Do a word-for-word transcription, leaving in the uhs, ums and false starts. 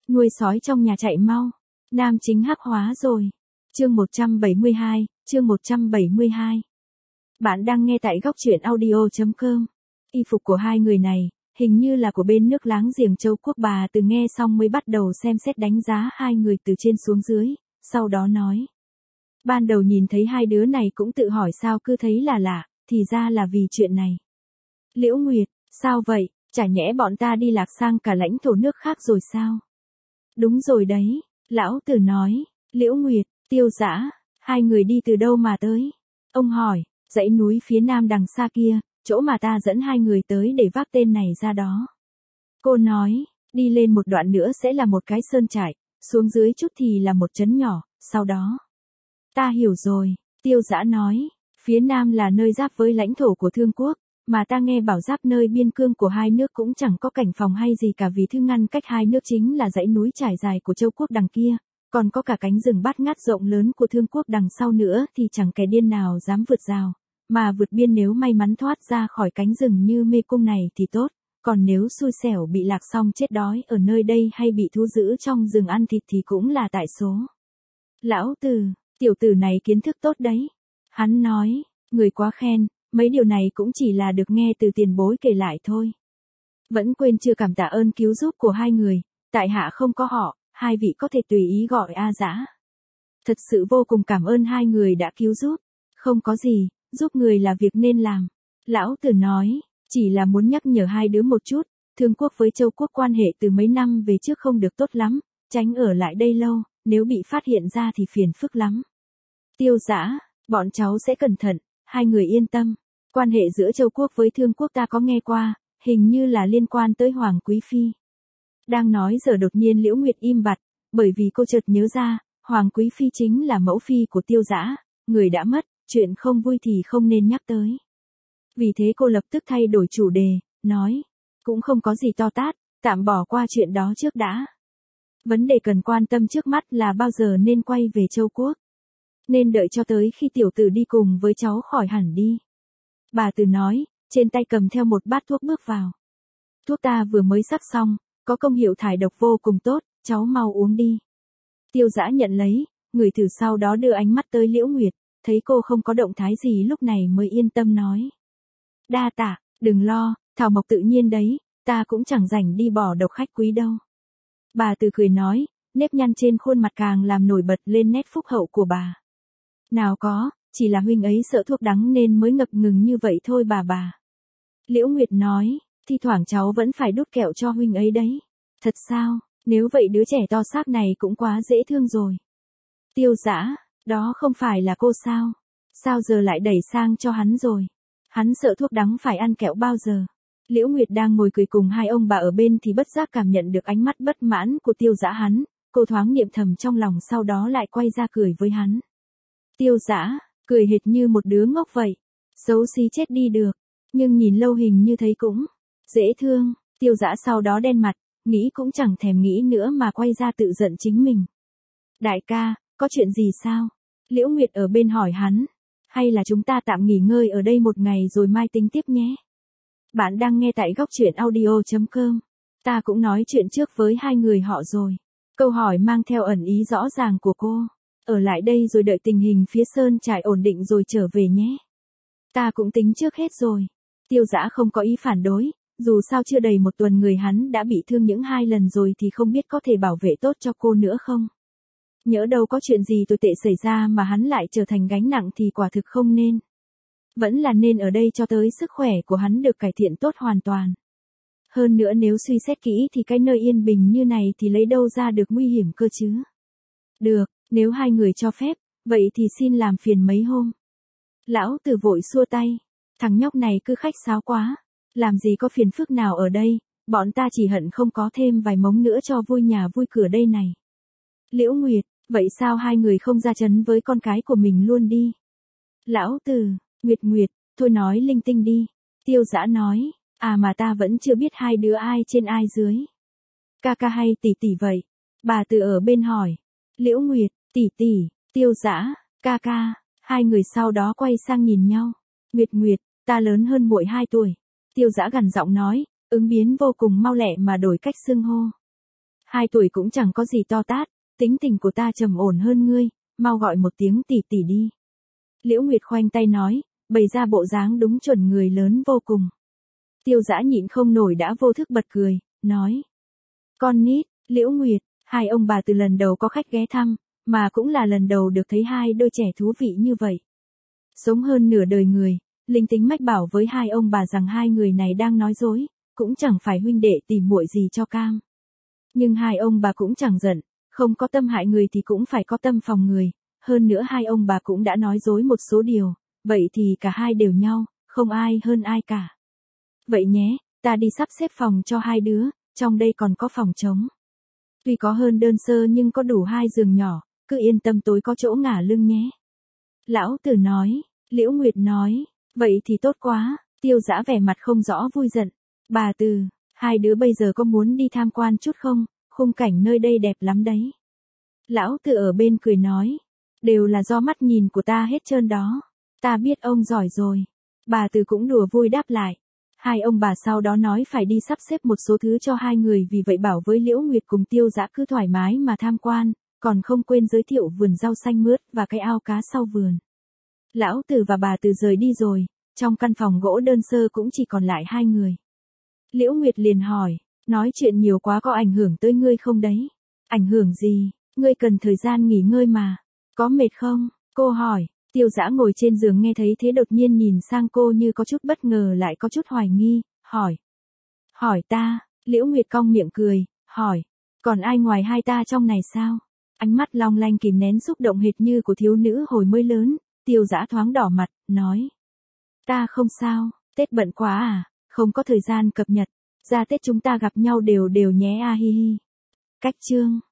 Nuôi sói trong nhà chạy mau. Nam chính hắc hóa rồi. Chương một trăm bảy mươi hai, chương một trăm bảy mươi hai. Bạn đang nghe tại góc truyện audio chấm com. Y phục của hai người này, hình như là của bên nước láng giềng Châu Quốc. Bà từ nghe xong mới bắt đầu xem xét đánh giá hai người từ trên xuống dưới, sau đó nói. Ban đầu nhìn thấy hai đứa này cũng tự hỏi sao cứ thấy là lạ, thì ra là vì chuyện này. Liễu Nguyệt, sao vậy, chả nhẽ bọn ta đi lạc sang cả lãnh thổ nước khác rồi sao? Đúng rồi đấy, lão tử nói. Liễu Nguyệt, Tiêu Dã, hai người đi từ đâu mà tới? Ông hỏi. Dãy núi phía nam đằng xa kia, chỗ mà ta dẫn hai người tới để vác tên này ra đó. Cô nói, đi lên một đoạn nữa sẽ là một cái sơn trại, xuống dưới chút thì là một trấn nhỏ, sau đó. Ta hiểu rồi, Tiêu Dã nói, phía nam là nơi giáp với lãnh thổ của Thương Quốc, mà ta nghe bảo giáp nơi biên cương của hai nước cũng chẳng có cảnh phòng hay gì cả, vì thứ ngăn cách hai nước chính là dãy núi trải dài của Châu Quốc đằng kia. Còn có cả cánh rừng bát ngát rộng lớn của Thương Quốc đằng sau nữa thì chẳng kẻ điên nào dám vượt rào. Mà vượt biên nếu may mắn thoát ra khỏi cánh rừng như mê cung này thì tốt, còn nếu xui xẻo bị lạc xong chết đói ở nơi đây hay bị thú dữ trong rừng ăn thịt thì cũng là tại số. Lão Tử, tiểu tử này kiến thức tốt đấy. Hắn nói, người quá khen, mấy điều này cũng chỉ là được nghe từ tiền bối kể lại thôi. Vẫn quên chưa cảm tạ ơn cứu giúp của hai người, tại hạ không có họ, hai vị có thể tùy ý gọi A Dã. Thật sự vô cùng cảm ơn hai người đã cứu giúp. Không có gì, giúp người là việc nên làm. Lão Tử nói, chỉ là muốn nhắc nhở hai đứa một chút, Thương Quốc với Châu Quốc quan hệ từ mấy năm về trước không được tốt lắm, tránh ở lại đây lâu, nếu bị phát hiện ra thì phiền phức lắm. Tiêu Dã, bọn cháu sẽ cẩn thận, hai người yên tâm. Quan hệ giữa Châu Quốc với Thương Quốc ta có nghe qua, hình như là liên quan tới Hoàng Quý Phi. Đang nói giờ đột nhiên Liễu Nguyệt im bặt, bởi vì cô chợt nhớ ra, Hoàng Quý Phi chính là mẫu phi của Tiêu Dã, người đã mất, chuyện không vui thì không nên nhắc tới. Vì thế cô lập tức thay đổi chủ đề, nói, cũng không có gì to tát, tạm bỏ qua chuyện đó trước đã. Vấn đề cần quan tâm trước mắt là bao giờ nên quay về Châu Quốc. Nên đợi cho tới khi tiểu tử đi cùng với cháu khỏi hẳn đi. Bà Từ nói, trên tay cầm theo một bát thuốc bước vào. Thuốc ta vừa mới sắc xong, có công hiệu thải độc vô cùng tốt, cháu mau uống đi. Tiêu Dã nhận lấy, người thử sau đó đưa ánh mắt tới Liễu Nguyệt, thấy cô không có động thái gì lúc này mới yên tâm nói. Đa tạ, đừng lo, thảo mộc tự nhiên đấy, ta cũng chẳng rảnh đi bỏ độc khách quý đâu. Bà Từ cười nói, nếp nhăn trên khuôn mặt càng làm nổi bật lên nét phúc hậu của bà. Nào có, chỉ là huynh ấy sợ thuốc đắng nên mới ngập ngừng như vậy thôi bà bà. Liễu Nguyệt nói, thi thoảng cháu vẫn phải đút kẹo cho huynh ấy đấy. Thật sao, nếu vậy đứa trẻ to xác này cũng quá dễ thương rồi. Tiêu Dã, đó không phải là cô sao? Sao giờ lại đẩy sang cho hắn rồi? Hắn sợ thuốc đắng phải ăn kẹo bao giờ? Liễu Nguyệt đang ngồi cười cùng hai ông bà ở bên thì bất giác cảm nhận được ánh mắt bất mãn của Tiêu Dã hắn, cô thoáng niệm thầm trong lòng sau đó lại quay ra cười với hắn. Tiêu Dã, cười hệt như một đứa ngốc vậy. Xấu xí chết đi được, nhưng nhìn lâu hình như thấy cũng dễ thương. Tiêu Dã sau đó đen mặt, nghĩ cũng chẳng thèm nghĩ nữa mà quay ra tự giận chính mình. Đại ca, có chuyện gì sao? Liễu Nguyệt ở bên hỏi hắn. Hay là chúng ta tạm nghỉ ngơi ở đây một ngày rồi mai tính tiếp nhé? Bạn đang nghe tại góc truyện audio chấm com. Ta cũng nói chuyện trước với hai người họ rồi. Câu hỏi mang theo ẩn ý rõ ràng của cô. Ở lại đây rồi đợi tình hình phía sơn trại ổn định rồi trở về nhé. Ta cũng tính trước hết rồi. Tiêu Dã không có ý phản đối, dù sao chưa đầy một tuần người hắn đã bị thương những hai lần rồi thì không biết có thể bảo vệ tốt cho cô nữa không. Nhỡ đâu có chuyện gì tồi tệ xảy ra mà hắn lại trở thành gánh nặng thì quả thực không nên. Vẫn là nên ở đây cho tới sức khỏe của hắn được cải thiện tốt hoàn toàn. Hơn nữa nếu suy xét kỹ thì cái nơi yên bình như này thì lấy đâu ra được nguy hiểm cơ chứ. Được, nếu hai người cho phép, vậy thì xin làm phiền mấy hôm. Lão Tử vội xua tay. Thằng nhóc này cứ khách sáo quá. Làm gì có phiền phức nào ở đây, bọn ta chỉ hận không có thêm vài mống nữa cho vui nhà vui cửa đây này. Liễu Nguyệt, vậy sao hai người không ra chấn với con cái của mình luôn đi? Lão Tử, Nguyệt Nguyệt, thôi nói linh tinh đi. Tiêu Dã nói, à mà ta vẫn chưa biết hai đứa ai trên ai dưới. Ca ca hay tỷ tỷ vậy? Bà Từ ở bên hỏi. Liễu Nguyệt, tỷ tỷ, Tiêu Dã, ca ca, hai người sau đó quay sang nhìn nhau. Nguyệt Nguyệt, ta lớn hơn muội hai tuổi. Tiêu Dã gằn giọng nói, ứng biến vô cùng mau lẹ mà đổi cách xưng hô. Hai tuổi cũng chẳng có gì to tát, tính tình của ta trầm ổn hơn ngươi, mau gọi một tiếng tỷ tỷ đi. Liễu Nguyệt khoanh tay nói, bày ra bộ dáng đúng chuẩn người lớn vô cùng. Tiêu Dã nhịn không nổi đã vô thức bật cười, nói. Con nít, Liễu Nguyệt, hai ông bà từ lần đầu có khách ghé thăm, mà cũng là lần đầu được thấy hai đôi trẻ thú vị như vậy. Sống hơn nửa đời người, linh tính mách bảo với hai ông bà rằng hai người này đang nói dối, cũng chẳng phải huynh đệ tìm muội gì cho cam. Nhưng hai ông bà cũng chẳng giận, không có tâm hại người thì cũng phải có tâm phòng người, hơn nữa hai ông bà cũng đã nói dối một số điều, vậy thì cả hai đều nhau, không ai hơn ai cả. Vậy nhé, ta đi sắp xếp phòng cho hai đứa, trong đây còn có phòng trống. Tuy có hơn đơn sơ nhưng có đủ hai giường nhỏ, cứ yên tâm tối có chỗ ngả lưng nhé. Lão Tử nói, Liễu Nguyệt nói, vậy thì tốt quá, Tiêu Dã vẻ mặt không rõ vui giận. Bà Từ, hai đứa bây giờ có muốn đi tham quan chút không, khung cảnh nơi đây đẹp lắm đấy. Lão Tử ở bên cười nói, đều là do mắt nhìn của ta hết trơn đó, ta biết ông giỏi rồi. Bà Từ cũng đùa vui đáp lại. Hai ông bà sau đó nói phải đi sắp xếp một số thứ cho hai người, vì vậy bảo với Liễu Nguyệt cùng Tiêu Dã cứ thoải mái mà tham quan, còn không quên giới thiệu vườn rau xanh mướt và cái ao cá sau vườn. Lão Tử và bà Từ rời đi rồi, trong căn phòng gỗ đơn sơ cũng chỉ còn lại hai người. Liễu Nguyệt liền hỏi, nói chuyện nhiều quá có ảnh hưởng tới ngươi không đấy? Ảnh hưởng gì, ngươi cần thời gian nghỉ ngơi mà, có mệt không? Cô hỏi. Tiêu Dã ngồi trên giường nghe thấy thế đột nhiên nhìn sang cô như có chút bất ngờ lại có chút hoài nghi, hỏi. Hỏi ta, Liễu Nguyệt cong miệng cười, hỏi, còn ai ngoài hai ta trong này sao? Ánh mắt long lanh kìm nén xúc động hệt như của thiếu nữ hồi mới lớn, Tiêu Dã thoáng đỏ mặt, nói. Ta không sao, Tết bận quá à, không có thời gian cập nhật, ra Tết chúng ta gặp nhau đều đều nhé a hi hi. Cách chương.